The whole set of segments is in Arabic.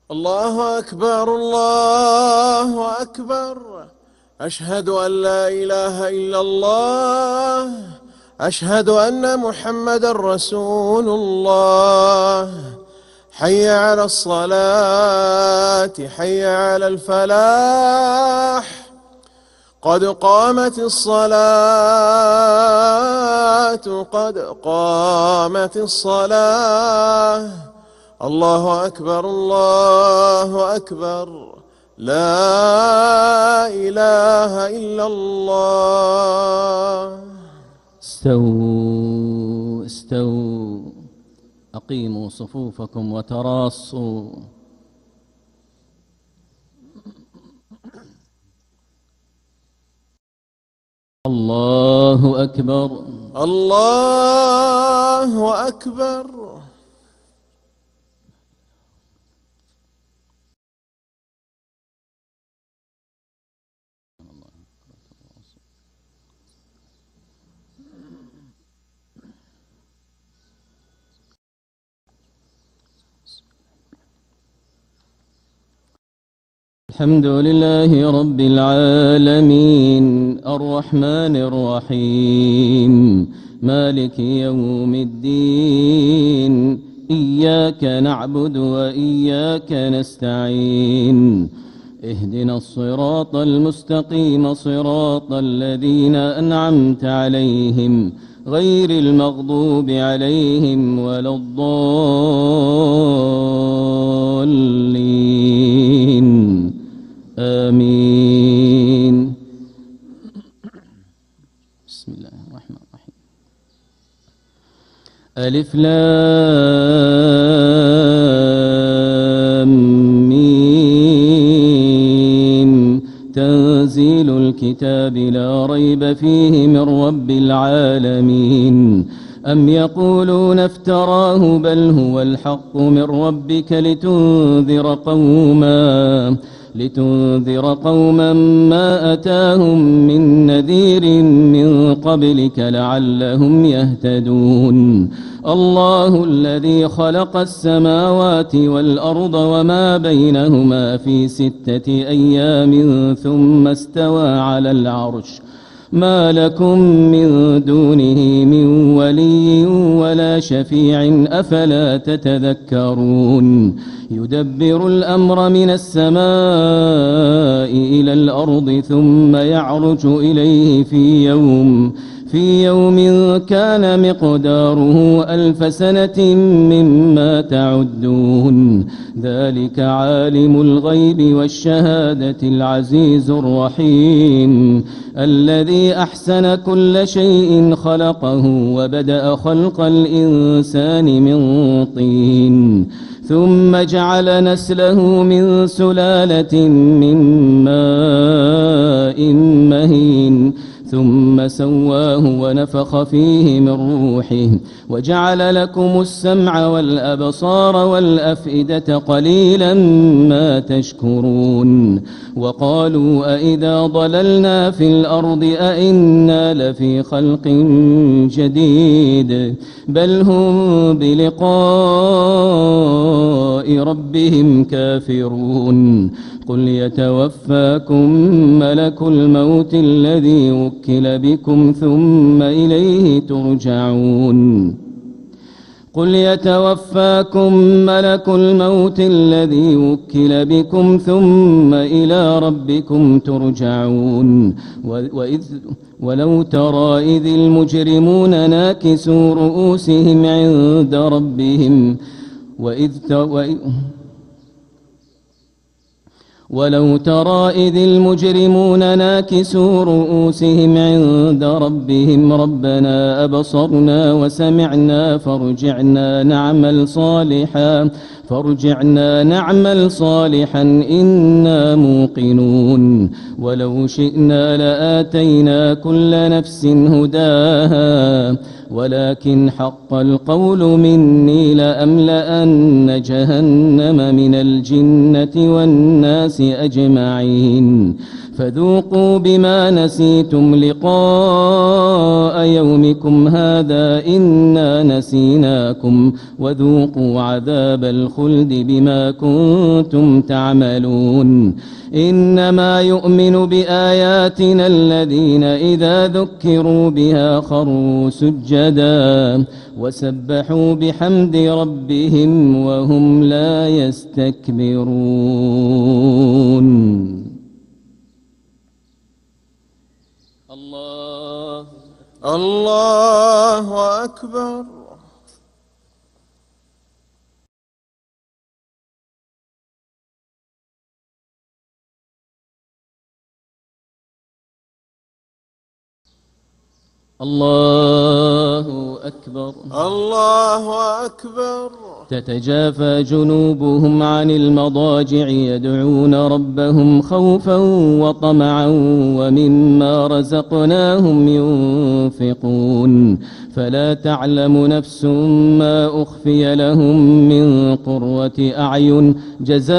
الله أكبر الله أكبر. أشهد أن لا إله إلا الله. أشهد أن محمد رسول الله. حي على الصلاة حي على الفلاح. قد قامت الصلاة قد قامت الصلاة. الله أكبر الله أكبر. لا إله إلا الله. استووا استووا، أقيموا صفوفكم وتراصوا. الله أكبر الله أكبر. الحمد لله رب العالمين الرحمن الرحيم مالك يوم الدين. إياك نعبد وإياك نستعين. اهدنا الصراط المستقيم صراط الذين أنعمت عليهم غير المغضوب عليهم ولا الضالين. آمين. بسم الله الرحمن الرحيم. ألف لام ميم. تنزيل الكتاب لا ريب فيه من رب العالمين. أم يقولون افتراه بل هو الحق من ربك لتنذر قوما ما أتاهم من نذير من قبلك لعلهم يهتدون. الله الذي خلق السماوات والأرض وما بينهما في 6 أيام ثم استوى على العرش. ما لكم من دونه من ولي ولا شفيع أفلا تتذكرون. يدبر الأمر من السماء إلى الأرض ثم يعرج إليه في يوم كان مقداره 1000 سنة مما تعدون. ذلك عالم الغيب والشهادة العزيز الرحيم الذي أحسن كل شيء خلقه وبدأ خلق الإنسان من طين ثم جعل نسله من سلالة من ماء مهين ثم سواه ونفخ فيه من روحه وجعل لكم السمع والأبصار والأفئدة قليلا ما تشكرون. وقالوا أئذا ضللنا في الأرض أئنا لفي خلق جديد بل هم بلقاء ربهم كافرون. قل يتوفاكم ملك الموت الذي وكل بكم ثم إليه ترجعون. قل يتوفاكم ملك الموت الذي وكل بكم ثم إلى ربكم ترجعون. ولو ترى إذ المجرمون ناكسوا رؤوسهم عند ربهم ولو ترى إذ المجرمون ناكسوا رؤوسهم عند ربهم ربنا أبصرنا وسمعنا فارجعنا نعمل صالحا إنا موقنون. ولو شئنا لآتينا كل نفس هداها ولكن حق القول مني لأملأن جهنم من الجنة والناس أجمعين. فذوقوا بما نسيتم لقاء يومكم هذا إنا نسيناكم وذوقوا عذاب الخلد بما كنتم تعملون إنما يؤمن بآياتنا الذين إذا ذكروا بها خروا سجدا وسبحوا بحمد ربهم وهم لا يستكبرون. الله أكبر. الله أكبر. الله أكبر. تتجافى جنوبهم عن المضاجع يدعون ربهم خوفا وطمعا ومما رزقناهم ينفقون فلا تعلم نفس ما أخفي لهم من قرة أعين جزاء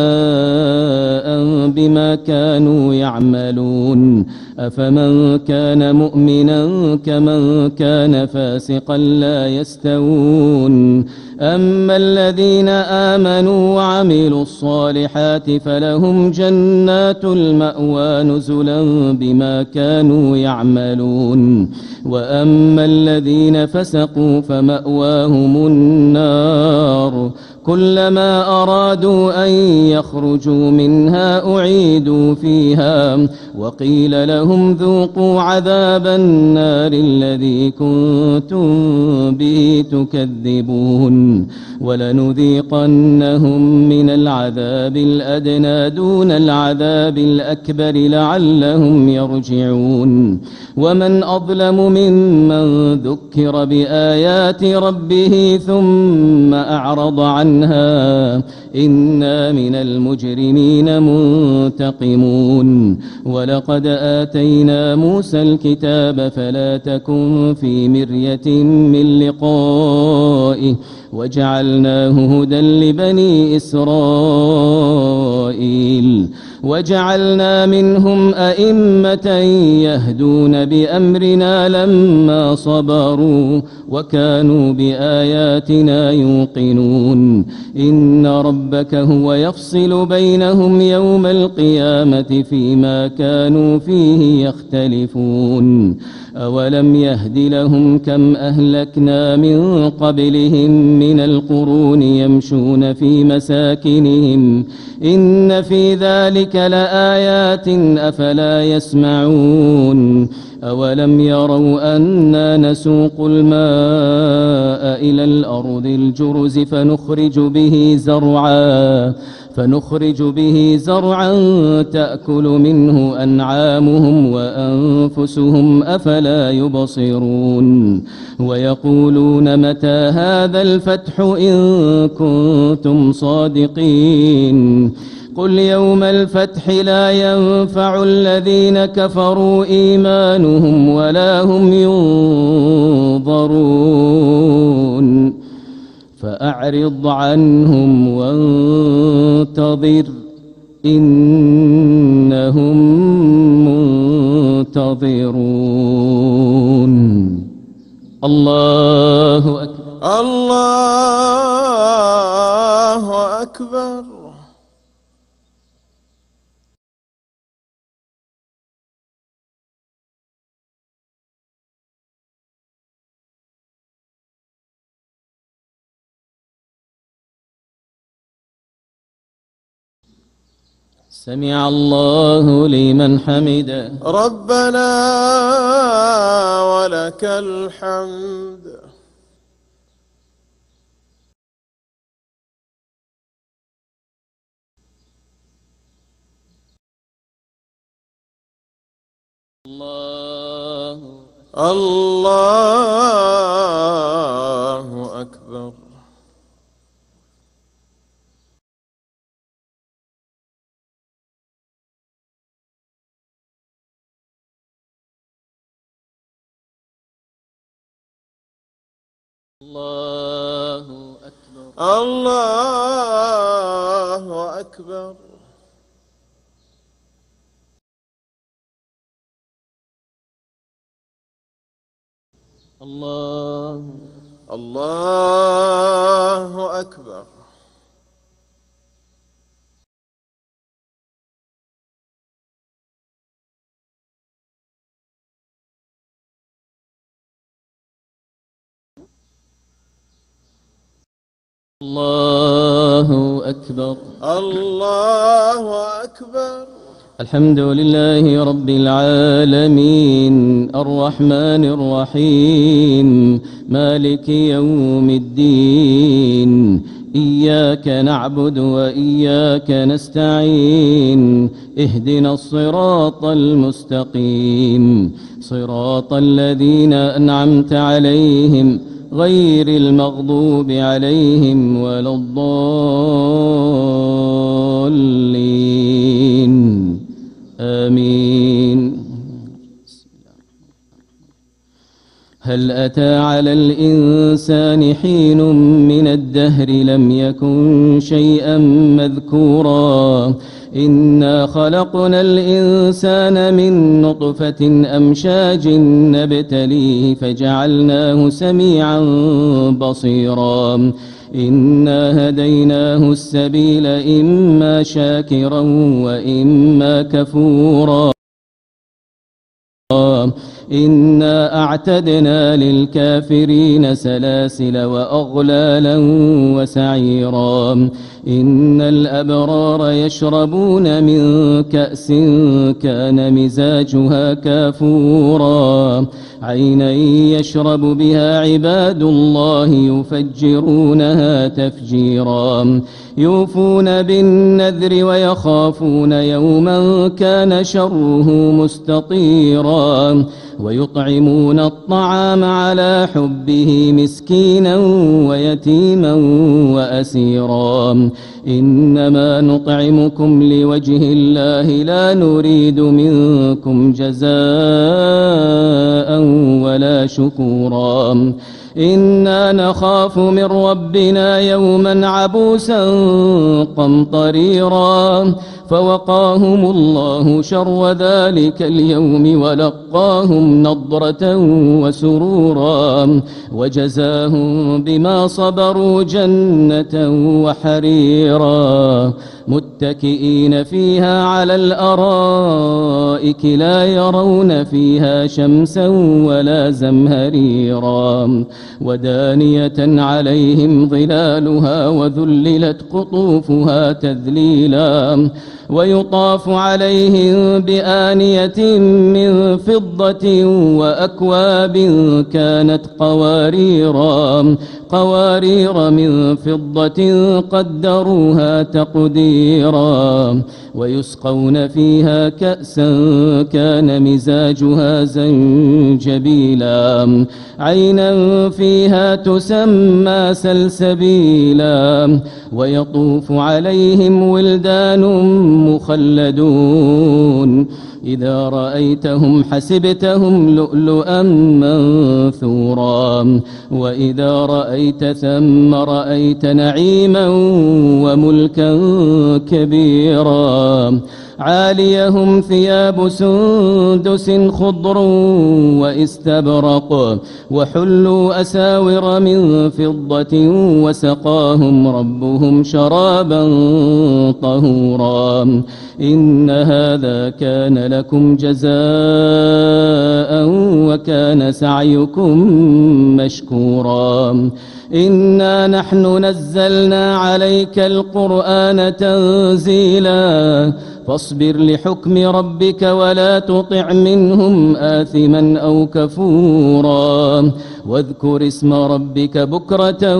بما كانوا يعملون أفمن كان مؤمنا كمن كان فاسقا لا يستوون أما الذين آمنوا وعملوا الصالحات فلهم جنات المأوى نزلا بما كانوا يعملون وأما الذين فسقوا فمأواهم النار كلما أرادوا أن يخرجوا منها أعيدوا فيها وقيل لهم ذوقوا عذاب النار الذي كنتم به تكذبون ولنذيقنهم من العذاب الأدنى دون العذاب الأكبر لعلهم يرجعون ومن أظلم ممن ذكر بآيات ربه ثم أعرض عنها إنا من المجرمين منتقمون ولقد آتينا موسى الكتاب فلا تكن في مرية من لقائه وجعلناه هدى لبني إسرائيل وجعلنا منهم أئمة يهدون بأمرنا لما صبروا وكانوا بآياتنا يوقنون إن ربك هو يفصل بينهم يوم القيامة فيما كانوا فيه يختلفون أولم يهد لهم كم أهلكنا من قبلهم من القرون يمشون في مساكنهم إن في ذلك لآيات أفلا يسمعون أولم يروا أنا نسوق الماء إلى الأرض الجرز فنخرج به زرعا تأكل منه أنعامهم وأنفسهم أفلا يبصرون ويقولون متى هذا الفتح إن كنتم صادقين قل يوم الفتح لا ينفع الذين كفروا إيمانهم ولا هم ينظرون فأعرض عنهم وانتظر إنهم منتظرون. الله أكبر. الله أكبر. سمع الله لمن حمده ربنا ولك الحمد. الله أكبر. الله أكبر. الله أكبر. الله الله أكبر. الله أكبر. الله أكبر. الحمد لله رب العالمين الرحمن الرحيم مالك يوم الدين إياك نعبد وإياك نستعين اهدنا الصراط المستقيم صراط الذين أنعمت عليهم غير المغضوب عليهم ولا الضالين آمين. هل أتى على الإنسان حين من الدهر لم يكن شيئا مذكورا إنا خلقنا الإنسان من نطفة أمشاج نبتليه فجعلناه سميعا بصيرا إنا هديناه السبيل إما شاكرا وإما كفورا إنا أعتدنا للكافرين سلاسل وأغلالا وسعيرا إن الأبرار يشربون من كأس كان مزاجها كافورا عينا يشرب بها عباد الله يفجرونها تفجيرا يوفون بالنذر ويخافون يوما كان شره مستطيرا ويطعمون الطعام على حبه مسكينا ويتيما وأسيرا إنما نطعمكم لوجه الله لا نريد منكم جزاء ولا شكورا إنا نخاف من ربنا يوما عبوسا قمطريرا فوقاهم الله شر ذلك اليوم ولقاهم نضرة وسرورا وجزاهم بما صبروا جنة وحريرا متكئين فيها على الأرائك لا يرون فيها شمسا ولا زمهريرا ودانية عليهم ظلالها وذللت قطوفها تذليلا ويطاف عليهم بآنية من فضة وأكواب كانت قوارير من فضة قدروها تقديرا ويسقون فيها كأسا كان مزاجها زنجبيلا عينا فيها تسمى سلسبيلا ويطوف عليهم ولدان مخلدون إذا رأيتهم حسبتهم لؤلؤا منثورا وإذا رأيت ثم رأيت نعيما وملكا كبيرا عاليهم ثياب سندس خضر واستبرق وحلوا أساور من فضة وسقاهم ربهم شرابا طهورا إن هذا كان لكم جزاء وكان سعيكم مشكورا إنا نحن نزلنا عليك القرآن تنزيلا فاصبر لحكم ربك ولا تطع منهم آثما أو كفورا واذكر اسم ربك بكرة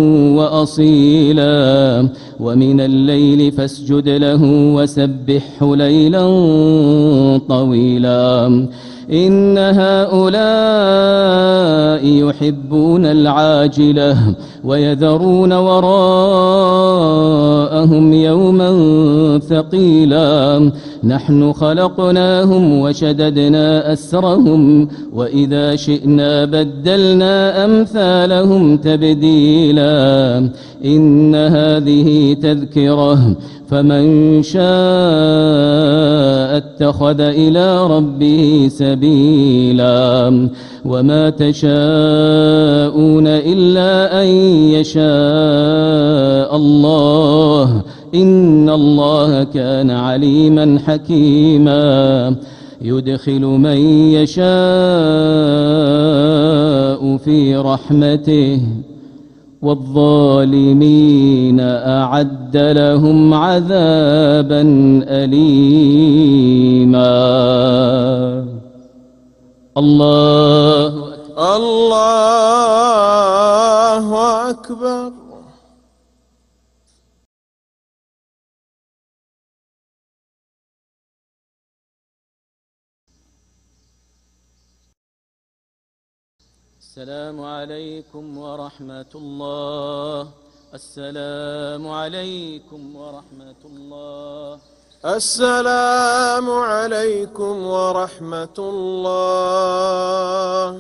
وأصيلا ومن الليل فاسجد له وسبحه ليلا طويلا إن هؤلاء يحبون العاجلة ويذرون وراءهم يوما ثقيلا نحن خلقناهم وشددنا أسرهم وإذا شئنا بدلنا أمثالهم تبديلا إن هذه تذكرة فمن شاء اتخذ إلى ربه سبيلا وما تشاءون إلا أن يشاء الله إن الله كان عليما حكيما يدخل من يشاء في رحمته والظالمين أعد لهم عذابا أليما الله أكبر. السلام عليكم ورحمة الله. السلام عليكم ورحمة الله. السلام عليكم ورحمة الله.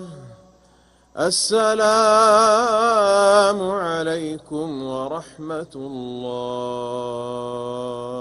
السلام عليكم ورحمة الله.